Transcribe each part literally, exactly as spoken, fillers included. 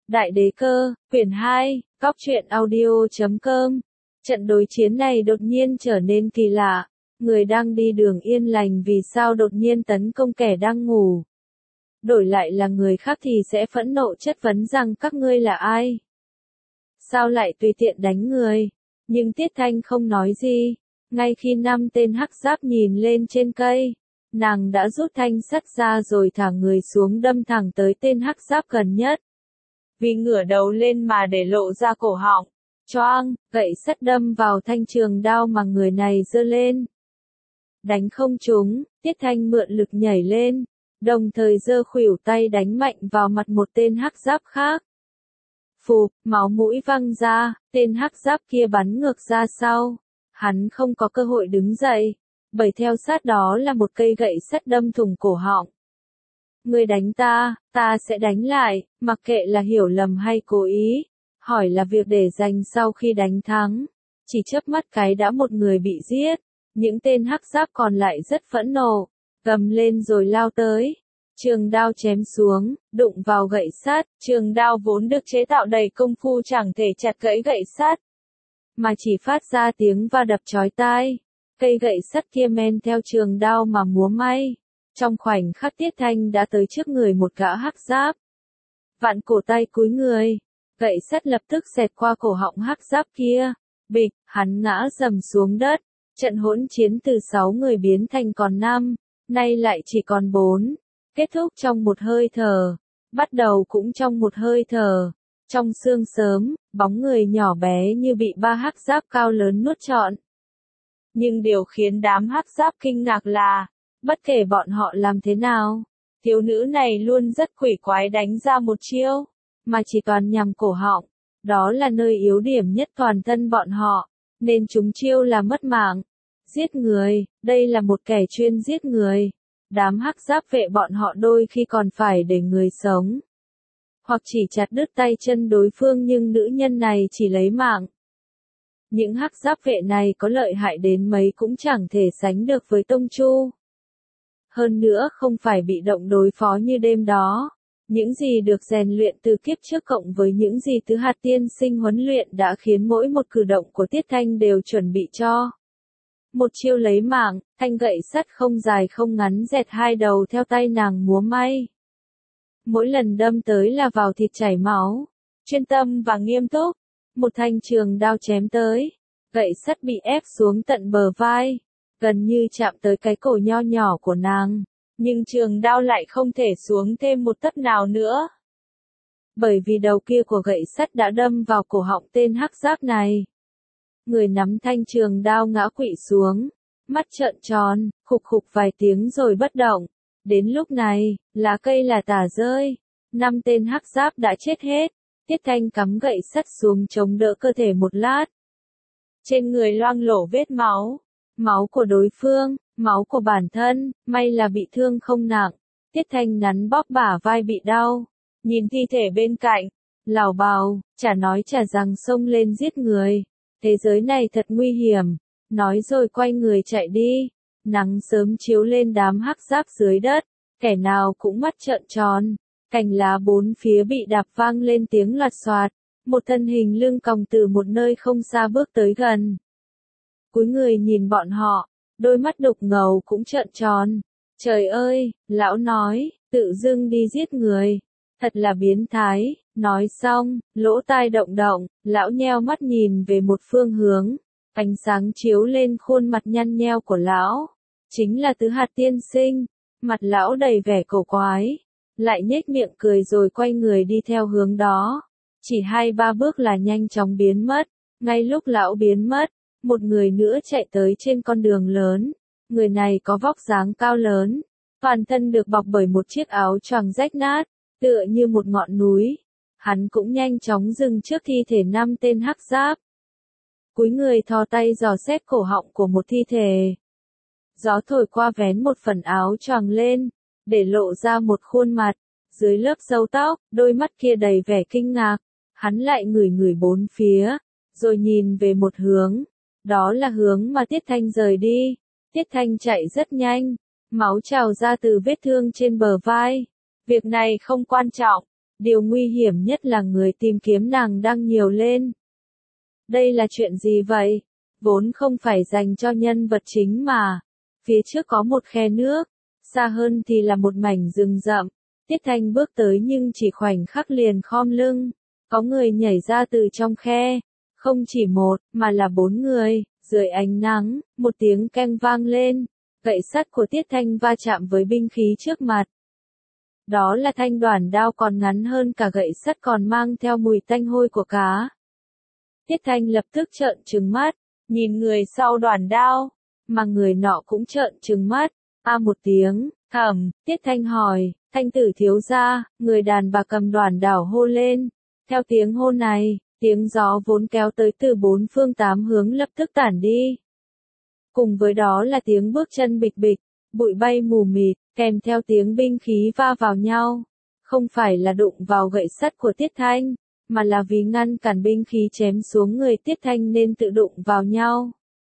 Đại đế cơ, quyển hai, cóc truyện audio chấm com. Trận đối chiến này đột nhiên trở nên kỳ lạ. Người đang đi đường yên lành vì sao đột nhiên tấn công kẻ đang ngủ. Đổi lại là người khác thì sẽ phẫn nộ chất vấn rằng các ngươi là ai? Sao lại tùy tiện đánh người? Nhưng Tiết Thanh không nói gì. Ngay khi năm tên hắc giáp nhìn lên trên cây, nàng đã rút thanh sắt ra rồi thả người xuống đâm thẳng tới tên hắc giáp gần nhất. Vì ngửa đầu lên mà để lộ ra cổ họng, choang, gậy sắt đâm vào thanh trường đao mà người này giơ lên. Đánh không trúng, Tiết Thanh mượn lực nhảy lên, đồng thời giơ khuỷu tay đánh mạnh vào mặt một tên hắc giáp khác. Phụp, máu mũi văng ra, tên hắc giáp kia bắn ngược ra sau. Hắn không có cơ hội đứng dậy, bởi theo sát đó là một cây gậy sắt đâm thủng cổ họng. Ngươi đánh ta, ta sẽ đánh lại, mặc kệ là hiểu lầm hay cố ý. Hỏi là việc để dành sau khi đánh thắng. Chỉ chớp mắt cái đã một người bị giết. Những tên hắc giáp còn lại rất phẫn nộ, gầm lên rồi lao tới. Trường đao chém xuống, đụng vào gậy sắt. Trường đao vốn được chế tạo đầy công phu chẳng thể chặt gãy gậy sắt, mà chỉ phát ra tiếng va đập chói tai. Cây gậy sắt kia men theo trường đao mà múa may. Trong khoảnh khắc Tiết Thanh đã tới trước người một gã hắc giáp. Vặn cổ tay cúi người, gậy sắt lập tức xẹt qua cổ họng hắc giáp kia. Bịch, hắn ngã rầm xuống đất. Trận hỗn chiến từ sáu người biến thành còn năm, nay lại chỉ còn bốn. Kết thúc trong một hơi thở, bắt đầu cũng trong một hơi thở. Trong sương sớm, bóng người nhỏ bé như bị ba hắc giáp cao lớn nuốt trọn. Nhưng điều khiến đám hắc giáp kinh ngạc là, bất kể bọn họ làm thế nào, thiếu nữ này luôn rất quỷ quái đánh ra một chiêu, mà chỉ toàn nhằm cổ họng. Đó là nơi yếu điểm nhất toàn thân bọn họ, nên chúng chiêu là mất mạng. Giết người, đây là một kẻ chuyên giết người. Đám hắc giáp vệ bọn họ đôi khi còn phải để người sống, hoặc chỉ chặt đứt tay chân đối phương, nhưng nữ nhân này chỉ lấy mạng. Những hắc giáp vệ này có lợi hại đến mấy cũng chẳng thể sánh được với Tông Chu. Hơn nữa không phải bị động đối phó như đêm đó. Những gì được rèn luyện từ kiếp trước cộng với những gì Tứ Hạt tiên sinh huấn luyện đã khiến mỗi một cử động của Tiết Thanh đều chuẩn bị cho một chiêu lấy mạng. Thanh gậy sắt không dài không ngắn dẹt hai đầu theo tay nàng múa may. Mỗi lần đâm tới là vào thịt chảy máu. Chuyên tâm và nghiêm túc, một thanh trường đao chém tới. Gậy sắt bị ép xuống tận bờ vai, gần như chạm tới cái cổ nho nhỏ của nàng. Nhưng trường đao lại không thể xuống thêm một tấc nào nữa. Bởi vì đầu kia của gậy sắt đã đâm vào cổ họng tên hắc giáp này. Người nắm thanh trường đao ngã quỵ xuống, mắt trợn tròn, khục khục vài tiếng rồi bất động. Đến lúc này, lá cây là tả rơi, năm tên hắc giáp đã chết hết. Tiết Thanh cắm gậy sắt xuống chống đỡ cơ thể một lát. Trên người loang lổ vết máu, máu của đối phương, máu của bản thân, may là bị thương không nặng. Tiết Thanh nắn bóp bả vai bị đau, nhìn thi thể bên cạnh, lảo bào, chả nói chả rằng xông lên giết người. Thế giới này thật nguy hiểm, nói rồi quay người chạy đi. Nắng sớm chiếu lên đám hắc giáp dưới đất, kẻ nào cũng mắt trợn tròn. Cành lá bốn phía bị đạp vang lên tiếng loạt xoạt, một thân hình lưng còng từ một nơi không xa bước tới gần. Cúi người nhìn bọn họ, đôi mắt đục ngầu cũng trợn tròn. Trời ơi, lão nói, tự dưng đi giết người, thật là biến thái. Nói xong, lỗ tai động động, lão nheo mắt nhìn về một phương hướng. Ánh sáng chiếu lên khuôn mặt nhăn nheo của lão. Chính là Tứ Hạt tiên sinh. Mặt lão đầy vẻ cổ quái, lại nhếch miệng cười rồi quay người đi theo hướng đó. Chỉ hai ba bước là nhanh chóng biến mất. Ngay lúc lão biến mất, một người nữa chạy tới trên con đường lớn. Người này có vóc dáng cao lớn, toàn thân được bọc bởi một chiếc áo choàng rách nát, tựa như một ngọn núi. Hắn cũng nhanh chóng dừng trước thi thể năm tên hắc giáp. Cúi người thò tay dò xét cổ họng của một thi thể. Gió thổi qua vén một phần áo choàng lên, để lộ ra một khuôn mặt. Dưới lớp râu tóc, đôi mắt kia đầy vẻ kinh ngạc. Hắn lại ngửi ngửi bốn phía, rồi nhìn về một hướng. Đó là hướng mà Tiết Thanh rời đi. Tiết Thanh chạy rất nhanh, máu trào ra từ vết thương trên bờ vai. Việc này không quan trọng, Điều nguy hiểm nhất là người tìm kiếm nàng đang nhiều lên. Đây là chuyện gì vậy? Vốn không phải dành cho nhân vật chính mà. Phía trước có một khe nước, xa hơn thì là một mảnh rừng rậm. Tiết Thanh bước tới nhưng chỉ khoảnh khắc liền khom lưng. Có người nhảy ra từ trong khe. Không chỉ một, mà là bốn người. Dưới ánh nắng, một tiếng keng vang lên. Gậy sắt của Tiết Thanh va chạm với binh khí trước mặt. Đó là thanh đoản đao còn ngắn hơn cả gậy sắt, còn mang theo mùi tanh hôi của cá. Tiết Thanh lập tức trợn trừng mắt, nhìn người sau đoản đao, mà người nọ cũng trợn trừng mắt. A một tiếng, thầm, Tiết Thanh hỏi, Thanh tử thiếu gia, người đàn bà cầm đoản đao hô lên. Theo tiếng hô này, tiếng gió vốn kéo tới từ bốn phương tám hướng lập tức tản đi. Cùng với đó là tiếng bước chân bịch bịch, bụi bay mù mịt, kèm theo tiếng binh khí va vào nhau. Không phải là đụng vào gậy sắt của Tiết Thanh, mà là vì ngăn cản binh khí chém xuống người Tiết Thanh nên tự đụng vào nhau.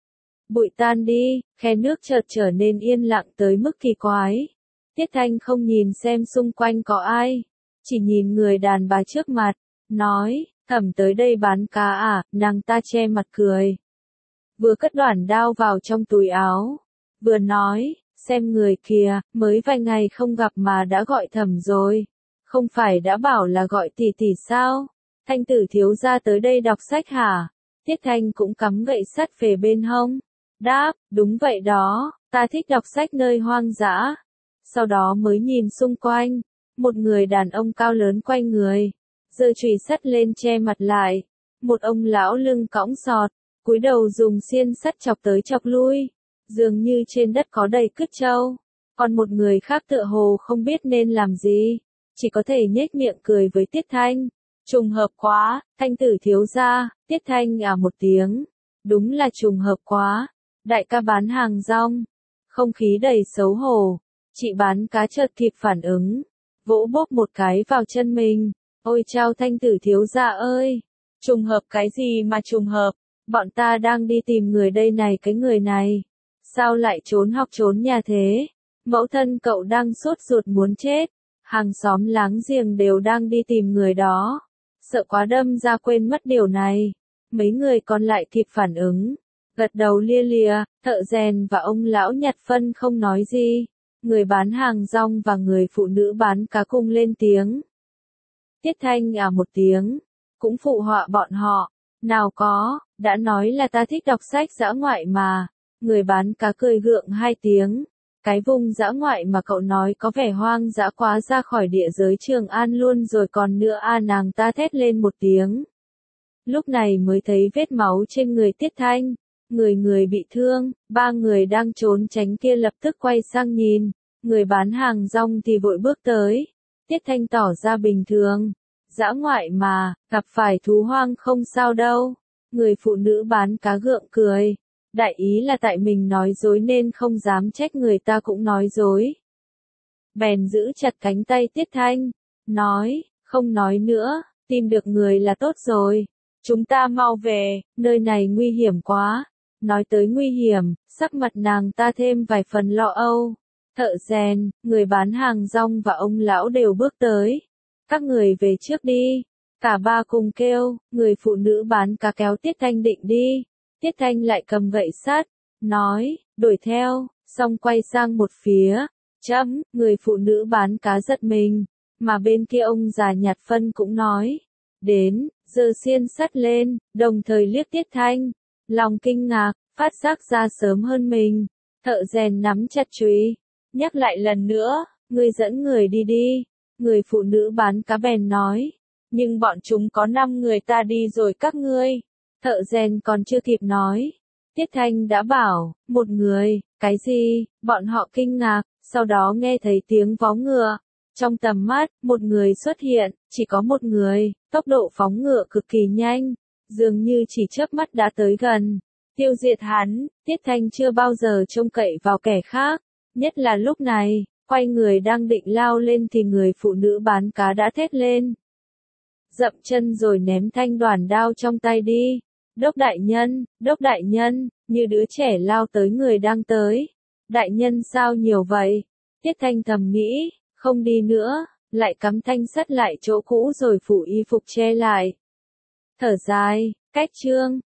Bụi tan đi, khe nước chợt trở nên yên lặng tới mức kỳ quái. Tiết Thanh không nhìn xem xung quanh có ai, chỉ nhìn người đàn bà trước mặt, nói, Thẩm tới đây bán cá à, nàng ta che mặt cười. Vừa cất đoản đao vào trong túi áo, vừa nói, xem người kìa, mới vài ngày không gặp mà đã gọi Thẩm rồi. Không phải đã bảo là gọi tỷ tỷ sao? Thanh tử thiếu gia tới đây đọc sách hả? Tiết Thanh cũng cắm gậy sắt về bên hông. Đáp, đúng vậy đó, ta thích đọc sách nơi hoang dã. Sau đó mới nhìn xung quanh, một người đàn ông cao lớn quay người, giơ chùy sắt lên che mặt lại. Một ông lão lưng cõng sọt, cúi đầu dùng xiên sắt chọc tới chọc lui, dường như trên đất có đầy cứt trâu. Còn một người khác tựa hồ không biết nên làm gì, chỉ có thể nhếch miệng cười với Tiết Thanh. Trùng hợp quá, Thanh tử thiếu gia. Tiết Thanh à một tiếng. Đúng là trùng hợp quá. Đại ca bán hàng rong. Không khí đầy xấu hổ. Chị bán cá chợt kịp phản ứng, vỗ bốp một cái vào chân mình. Ôi chao Thanh tử thiếu gia ơi! Trùng hợp cái gì mà trùng hợp? Bọn ta đang đi tìm người đây này, cái người này. Sao lại trốn học trốn nhà thế? Mẫu thân cậu đang sốt ruột muốn chết. Hàng xóm láng giềng đều đang đi tìm người đó. Sợ quá đâm ra quên mất điều này. Mấy người còn lại kịp phản ứng, gật đầu lia lịa. Thợ rèn và ông lão nhặt phân không nói gì. Người bán hàng rong và người phụ nữ bán cá cùng lên tiếng. Tiết Thanh à một tiếng, cũng phụ họa bọn họ. Nào có, đã nói là ta thích đọc sách dã ngoại mà. Người bán cá cười gượng hai tiếng. Cái vùng dã ngoại mà cậu nói có vẻ hoang dã quá, ra khỏi địa giới Trường An luôn rồi còn nữa a. Nàng ta thét lên một tiếng. Lúc này mới thấy vết máu trên người Tiết Thanh. Người người bị thương, ba người đang trốn tránh kia lập tức quay sang nhìn. Người bán hàng rong thì vội bước tới. Tiết Thanh tỏ ra bình thường. Dã ngoại mà, gặp phải thú hoang không sao đâu. Người phụ nữ bán cá gượng cười. Đại ý là tại mình nói dối nên không dám trách người ta cũng nói dối. Bèn giữ chặt cánh tay Tiết Thanh. Nói, không nói nữa, tìm được người là tốt rồi. Chúng ta mau về, nơi này nguy hiểm quá. Nói tới nguy hiểm, sắc mặt nàng ta thêm vài phần lo âu. Thợ rèn, người bán hàng rong và ông lão đều bước tới. Các người về trước đi. Cả ba cùng kêu, người phụ nữ bán cá kéo Tiết Thanh định đi. Tiết Thanh lại cầm gậy sắt, nói, đuổi theo, xong quay sang một phía. Chấm, người phụ nữ bán cá giật mình, mà bên kia ông già nhặt phân cũng nói. Đến, giơ xiên sắt lên, đồng thời liếc Tiết Thanh. Lòng kinh ngạc, phát giác ra sớm hơn mình. Thợ rèn nắm chặt chùy, nhắc lại lần nữa, ngươi dẫn người đi đi. Người phụ nữ bán cá bèn nói, nhưng bọn chúng có năm người ta đi rồi các ngươi. Thợ rèn còn chưa kịp nói, Tiết Thanh đã bảo, một người, cái gì? Bọn họ kinh ngạc, sau đó nghe thấy tiếng vó ngựa. Trong tầm mắt, một người xuất hiện, chỉ có một người, tốc độ phóng ngựa cực kỳ nhanh, dường như chỉ chớp mắt đã tới gần. Tiêu diệt hắn. Tiết Thanh chưa bao giờ trông cậy vào kẻ khác, nhất là lúc này, quay người đang định lao lên thì người phụ nữ bán cá đã thét lên. Dậm chân rồi ném thanh đoản đao trong tay đi. Đốc đại nhân, đốc đại nhân, như đứa trẻ lao tới người đang tới. Đại nhân sao nhiều vậy? Tiết Thanh thầm nghĩ, không đi nữa, lại cắm thanh sắt lại chỗ cũ rồi phủ y phục che lại. Thở dài, cách chương.